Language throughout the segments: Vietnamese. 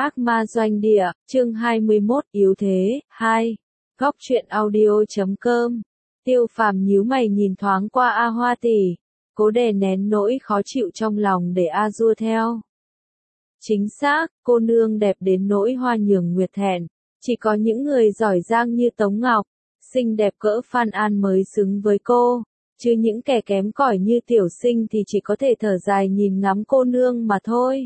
Ác ma doanh địa, chương 21, yếu thế, 2. Góc truyện audio.com. Tiêu Phàm nhíu mày nhìn thoáng qua A Hoa tỷ, cố đè nén nỗi khó chịu trong lòng để A dua theo. Chính xác, cô nương đẹp đến nỗi hoa nhường nguyệt thẹn, chỉ có những người giỏi giang như Tống Ngọc, xinh đẹp cỡ Phan An mới xứng với cô, chứ những kẻ kém cỏi như Tiểu Sinh thì chỉ có thể thở dài nhìn ngắm cô nương mà thôi.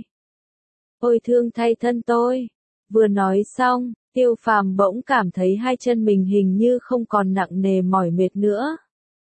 Ôi thương thay thân tôi. Vừa nói xong, Tiêu Phàm bỗng cảm thấy hai chân mình hình như không còn nặng nề mỏi mệt nữa.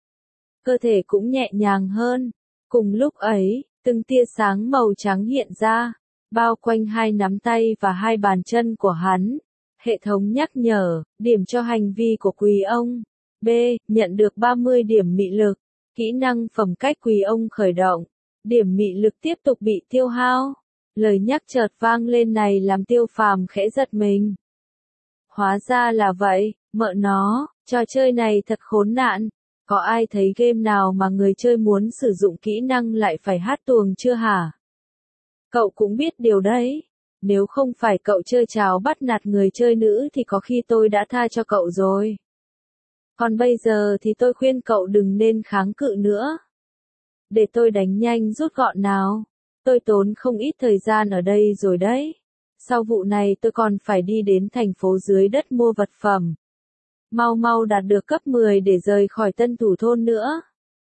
Cơ thể cũng nhẹ nhàng hơn. Cùng lúc ấy, từng tia sáng màu trắng hiện ra, bao quanh hai nắm tay và hai bàn chân của hắn. Hệ thống nhắc nhở, điểm cho hành vi của Quý ông. B. Nhận được 30 điểm mị lực. Kỹ năng phẩm cách Quý ông khởi động. Điểm mị lực tiếp tục bị tiêu hao. Lời nhắc chợt vang lên này làm Tiêu Phàm khẽ giật mình. Hóa ra là vậy, mợ nó, trò chơi này thật khốn nạn. Có ai thấy game nào mà người chơi muốn sử dụng kỹ năng lại phải hát tuồng chưa hả? Cậu cũng biết điều đấy. Nếu không phải cậu chơi tráo bắt nạt người chơi nữ thì có khi tôi đã tha cho cậu rồi. Còn bây giờ thì tôi khuyên cậu đừng nên kháng cự nữa. Để tôi đánh nhanh rút gọn nào. Tôi tốn không ít thời gian ở đây rồi đấy. Sau vụ này tôi còn phải đi đến thành phố dưới đất mua vật phẩm. Mau mau đạt được cấp 10 để rời khỏi Tân Thủ thôn nữa.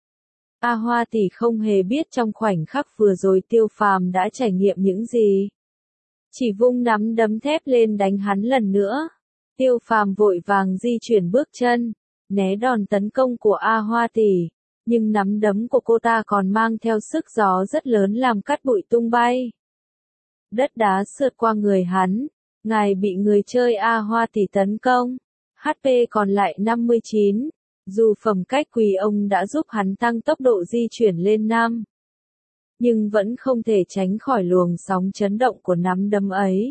A Hoa tỷ không hề biết trong khoảnh khắc vừa rồi Tiêu Phàm đã trải nghiệm những gì. Chỉ vung nắm đấm thép lên đánh hắn lần nữa. Tiêu Phàm vội vàng di chuyển bước chân, né đòn tấn công của A Hoa tỷ. Nhưng nắm đấm của cô ta còn mang theo sức gió rất lớn làm cát bụi tung bay. Đất đá sượt qua người hắn, ngài bị người chơi A Hoa tỷ tấn công. HP còn lại 59, dù phẩm cách Quý ông đã giúp hắn tăng tốc độ di chuyển lên 5. Nhưng vẫn không thể tránh khỏi luồng sóng chấn động của nắm đấm ấy.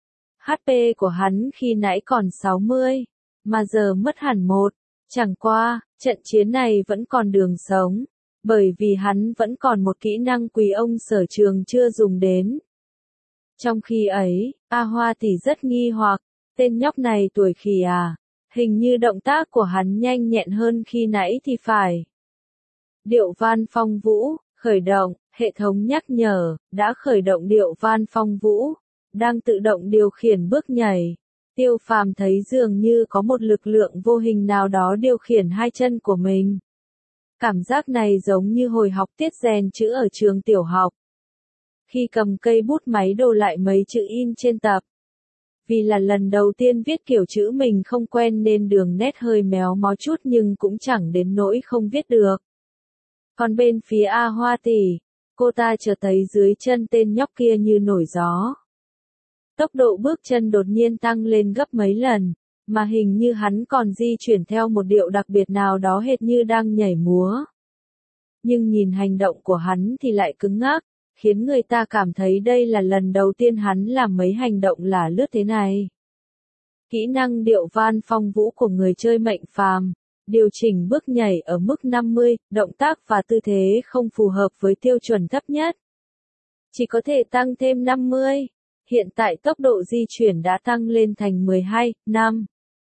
HP của hắn khi nãy còn 60, mà giờ mất hẳn 1. Chẳng qua, trận chiến này vẫn còn đường sống, bởi vì hắn vẫn còn một kỹ năng Quý ông sở trường chưa dùng đến. Trong khi ấy, A Hoa tỷ rất nghi hoặc, tên nhóc này tuổi khỉ à, hình như động tác của hắn nhanh nhẹn hơn khi nãy thì phải. Điệu van phong vũ, khởi động, hệ thống nhắc nhở, đã khởi động điệu van phong vũ, đang tự động điều khiển bước nhảy. Tiêu Phàm thấy dường như có một lực lượng vô hình nào đó điều khiển hai chân của mình. Cảm giác này giống như hồi học tiết rèn chữ ở trường tiểu học. Khi cầm cây bút máy đồ lại mấy chữ in trên tập. Vì là lần đầu tiên viết kiểu chữ mình không quen nên đường nét hơi méo mó chút nhưng cũng chẳng đến nỗi không viết được. Còn bên phía A Hoa tỷ, cô ta chợt thấy dưới chân tên nhóc kia như nổi gió. Tốc độ bước chân đột nhiên tăng lên gấp mấy lần, mà hình như hắn còn di chuyển theo một điệu đặc biệt nào đó hệt như đang nhảy múa. Nhưng nhìn hành động của hắn thì lại cứng ngắc, khiến người ta cảm thấy đây là lần đầu tiên hắn làm mấy hành động lả lướt thế này. Kỹ năng điệu van phong vũ của người chơi mệnh phàm, điều chỉnh bước nhảy ở mức 50, động tác và tư thế không phù hợp với tiêu chuẩn thấp nhất. Chỉ có thể tăng thêm 50. Hiện tại tốc độ di chuyển đã tăng lên thành 12, 5.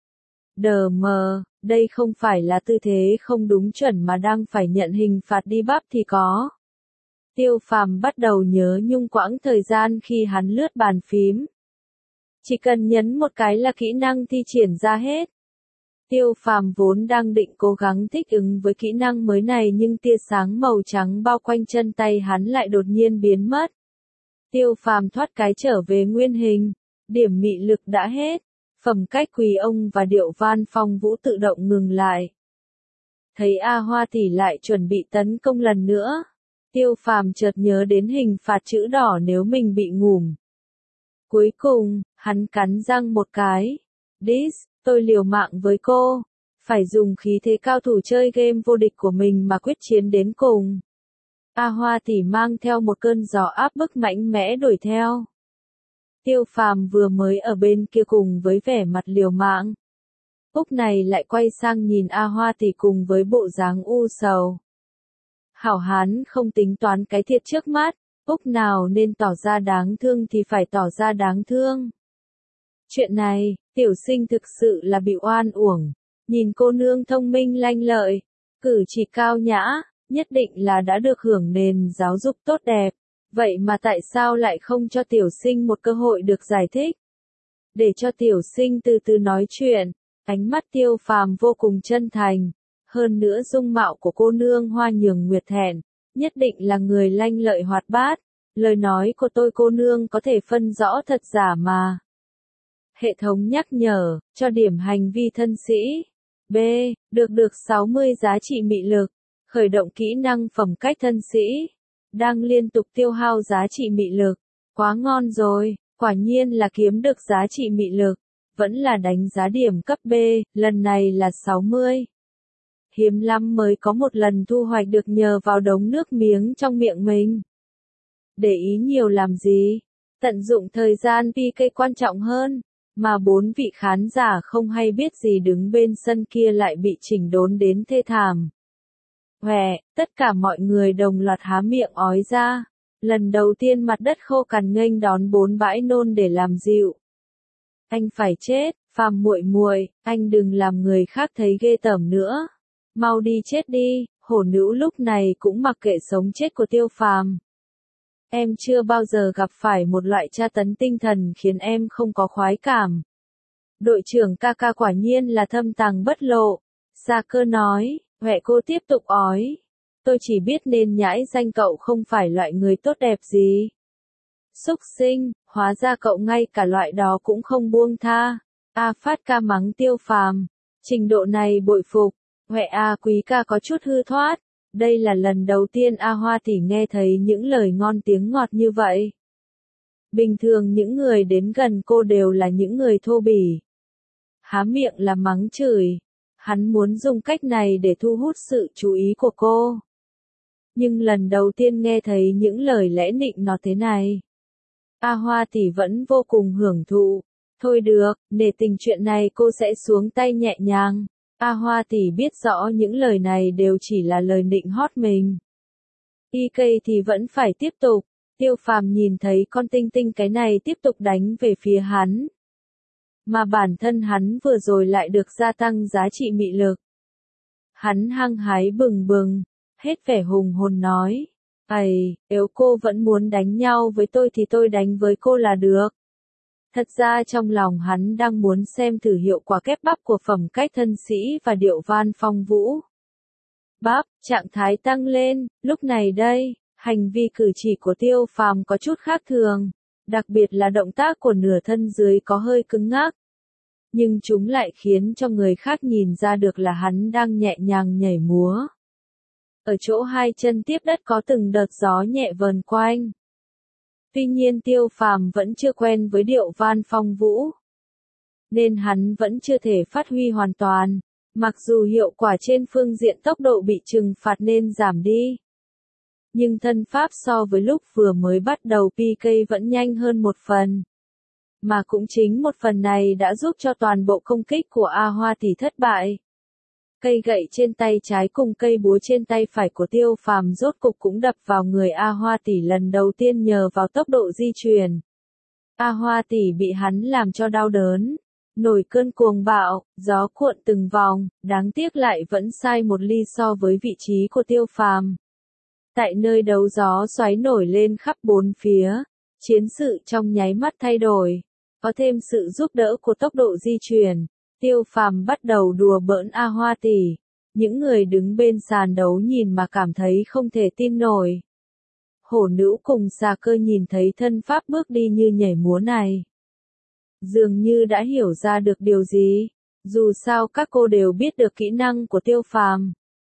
DM, đây không phải là tư thế không đúng chuẩn mà đang phải nhận hình phạt đi bắp thì có. Tiêu Phàm bắt đầu nhớ nhung quãng thời gian khi hắn lướt bàn phím. Chỉ cần nhấn một cái là kỹ năng thi triển ra hết. Tiêu Phàm vốn đang định cố gắng thích ứng với kỹ năng mới này nhưng tia sáng màu trắng bao quanh chân tay hắn lại đột nhiên biến mất. Tiêu Phàm thoát cái trở về nguyên hình, điểm mị lực đã hết, phẩm cách Quý ông và điệu van phong vũ tự động ngừng lại. Thấy A Hoa tỷ lại chuẩn bị tấn công lần nữa, Tiêu Phàm chợt nhớ đến hình phạt chữ đỏ nếu mình bị ngủm. Cuối cùng, hắn cắn răng một cái. Tôi liều mạng với cô, phải dùng khí thế cao thủ chơi game vô địch của mình mà quyết chiến đến cùng. A Hoa tỷ mang theo một cơn gió áp bức mạnh mẽ đuổi theo. Tiêu Phàm vừa mới ở bên kia cùng với vẻ mặt liều mạng. Lúc này lại quay sang nhìn A Hoa tỷ cùng với bộ dáng u sầu. Hảo hán không tính toán cái thiệt trước mắt, Lúc nào nên tỏ ra đáng thương thì phải tỏ ra đáng thương. Chuyện này, tiểu sinh thực sự là bị oan uổng. Nhìn cô nương thông minh lanh lợi, cử chỉ cao nhã, nhất định là đã được hưởng nền giáo dục tốt đẹp. Vậy mà tại sao lại không cho tiểu sinh một cơ hội được giải thích? Để cho tiểu sinh từ từ nói chuyện, ánh mắt Tiêu Phàm vô cùng chân thành. Hơn nữa dung mạo của cô nương Hoa Nhường Nguyệt Thẹn, nhất định là người lanh lợi hoạt bát. Lời nói của tôi cô nương có thể phân rõ thật giả mà. Hệ thống nhắc nhở, cho điểm hành vi thân sĩ. B. Được 60 giá trị mị lực. Khởi động kỹ năng phẩm cách thân sĩ. Đang liên tục tiêu hao giá trị mị lực. Quá ngon rồi, quả nhiên là kiếm được giá trị mị lực. Vẫn là đánh giá điểm cấp B, lần này là 60. Hiếm lắm mới có một lần thu hoạch được nhờ vào đống nước miếng trong miệng mình. Để ý nhiều làm gì? Tận dụng thời gian PK quan trọng hơn. Mà 4 vị khán giả không hay biết gì đứng bên sân kia lại bị chỉnh đốn đến thê thảm. Tất cả mọi người đồng loạt há miệng ói ra. Lần đầu tiên mặt đất khô cằn nghênh đón 4 bãi nôn để làm dịu. Anh phải chết, Phàm muội muội, anh đừng làm người khác thấy ghê tởm nữa. Mau đi chết đi, hổ nữ lúc này cũng mặc kệ sống chết của Tiêu Phàm. Em chưa bao giờ gặp phải một loại tra tấn tinh thần khiến em không có khoái cảm. Đội trưởng ca ca quả nhiên là thâm tàng bất lộ. Gia Cơ nói, cô tiếp tục ói. Tôi chỉ biết nên nhãi danh cậu không phải loại người tốt đẹp gì. Xúc sinh, hóa ra cậu ngay cả loại đó cũng không buông tha. Phát ca mắng Tiêu Phàm. Trình độ này bội phục. Quý ca có chút hư thoát. Đây là lần đầu tiên Hoa tỷ nghe thấy những lời ngon tiếng ngọt như vậy. Bình thường những người đến gần cô đều là những người thô bỉ. Há miệng là mắng chửi. Hắn muốn dùng cách này để thu hút sự chú ý của cô. Nhưng lần đầu tiên nghe thấy những lời lẽ nịnh nọt thế này. Hoa tỷ vẫn vô cùng hưởng thụ. Thôi được, nể tình chuyện này cô sẽ xuống tay nhẹ nhàng. Hoa tỷ biết rõ những lời này đều chỉ là lời nịnh hót mình. PK thì vẫn phải tiếp tục. Tiêu Phàm nhìn thấy con tinh tinh cái này tiếp tục đánh về phía hắn. Mà bản thân hắn vừa rồi lại được gia tăng giá trị mị lực. Hắn hăng hái bừng bừng, hết vẻ hùng hồn nói. Nếu cô vẫn muốn đánh nhau với tôi thì tôi đánh với cô là được. Thật ra trong lòng hắn đang muốn xem thử hiệu quả kép bắp của phẩm cách thân sĩ và điệu van phong vũ. Bắp, trạng thái tăng lên, lúc này đây, hành vi cử chỉ của Tiêu Phàm có chút khác thường, đặc biệt là động tác của nửa thân dưới có hơi cứng ngắc. Nhưng chúng lại khiến cho người khác nhìn ra được là hắn đang nhẹ nhàng nhảy múa. Ở chỗ hai chân tiếp đất có từng đợt gió nhẹ vờn quanh. Tuy nhiên Tiêu Phàm vẫn chưa quen với điệu van phong vũ. Nên hắn vẫn chưa thể phát huy hoàn toàn, mặc dù hiệu quả trên phương diện tốc độ bị trừng phạt nên giảm đi. Nhưng thân pháp so với lúc vừa mới bắt đầu PK vẫn nhanh hơn một phần. Mà cũng chính một phần này đã giúp cho toàn bộ công kích của Hoa tỷ thất bại. Cây gậy trên tay trái cùng cây búa trên tay phải của Tiêu Phàm rốt cục cũng đập vào người Hoa tỷ lần đầu tiên nhờ vào tốc độ di chuyển. Hoa tỷ bị hắn làm cho đau đớn, nổi cơn cuồng bạo, gió cuộn từng vòng, đáng tiếc lại vẫn sai một ly so với vị trí của Tiêu Phàm. Tại nơi đấu gió xoáy nổi lên khắp bốn phía, chiến sự trong nháy mắt thay đổi, có thêm sự giúp đỡ của tốc độ di chuyển. Tiêu Phàm bắt đầu đùa bỡn Hoa tỷ. Những người đứng bên sàn đấu nhìn mà cảm thấy không thể tin nổi. Hổ nữ cùng Xà Cơ nhìn thấy thân pháp bước đi như nhảy múa này. Dường như đã hiểu ra được điều gì. Dù sao các cô đều biết được kỹ năng của Tiêu Phàm.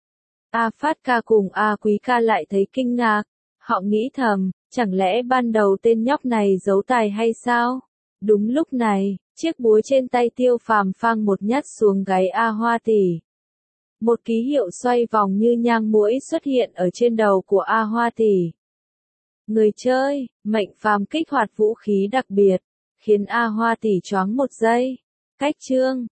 Phát ca cùng Quý ca lại thấy kinh ngạc. Họ nghĩ thầm, chẳng lẽ ban đầu tên nhóc này giấu tài hay sao? Đúng lúc này, chiếc búa trên tay Tiêu Phàm phang một nhát xuống gáy Hoa tỷ. Một ký hiệu xoay vòng như nhang muỗi xuất hiện ở trên đầu của Hoa tỷ. Người chơi, mệnh phàm kích hoạt vũ khí đặc biệt, khiến Hoa tỷ choáng một giây. Cách chương